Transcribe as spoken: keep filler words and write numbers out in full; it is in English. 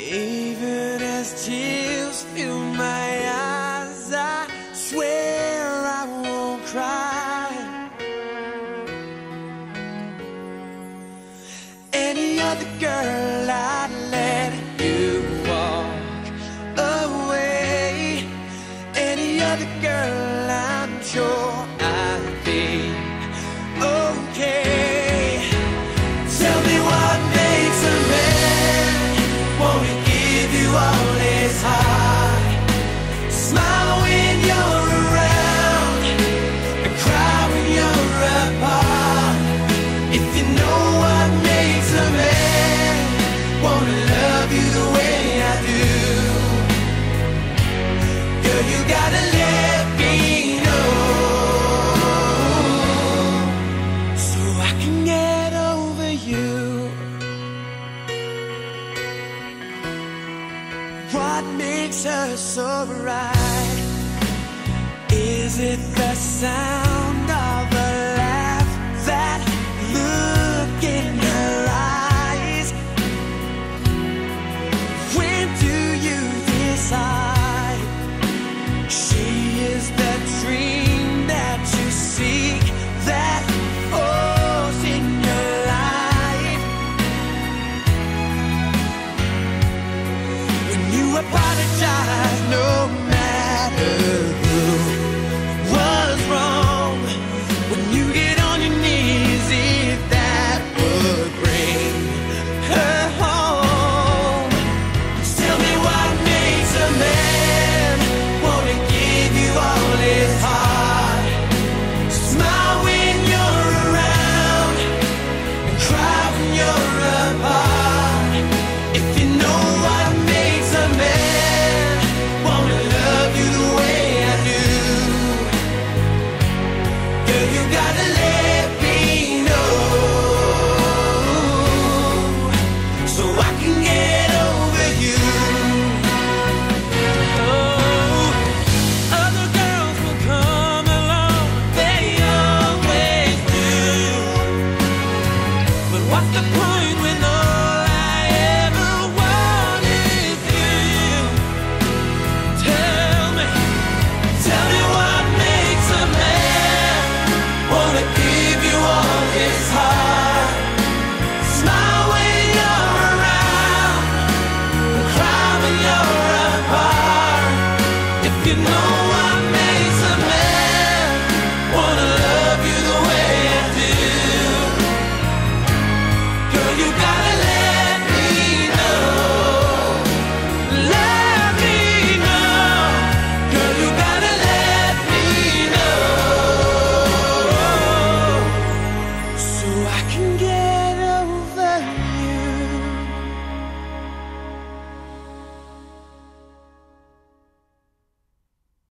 Even as tears fill my eyes, I swear I won't cry. Any other girl, I'd let you walk away. Any other girl, I'm sure I'd be okay. Tell me what makes a man wanna give you all his heart, smile when you're around, and cry when you're apart. If you know what makes a man wanna love you the way I do, girl, you gotta let me know, so I can get over you. What makes her so right? Is it the sound of a laugh, that look in her eyes? When do you decide she is the dream that you seek, that force in your life? When you apologize, no matter who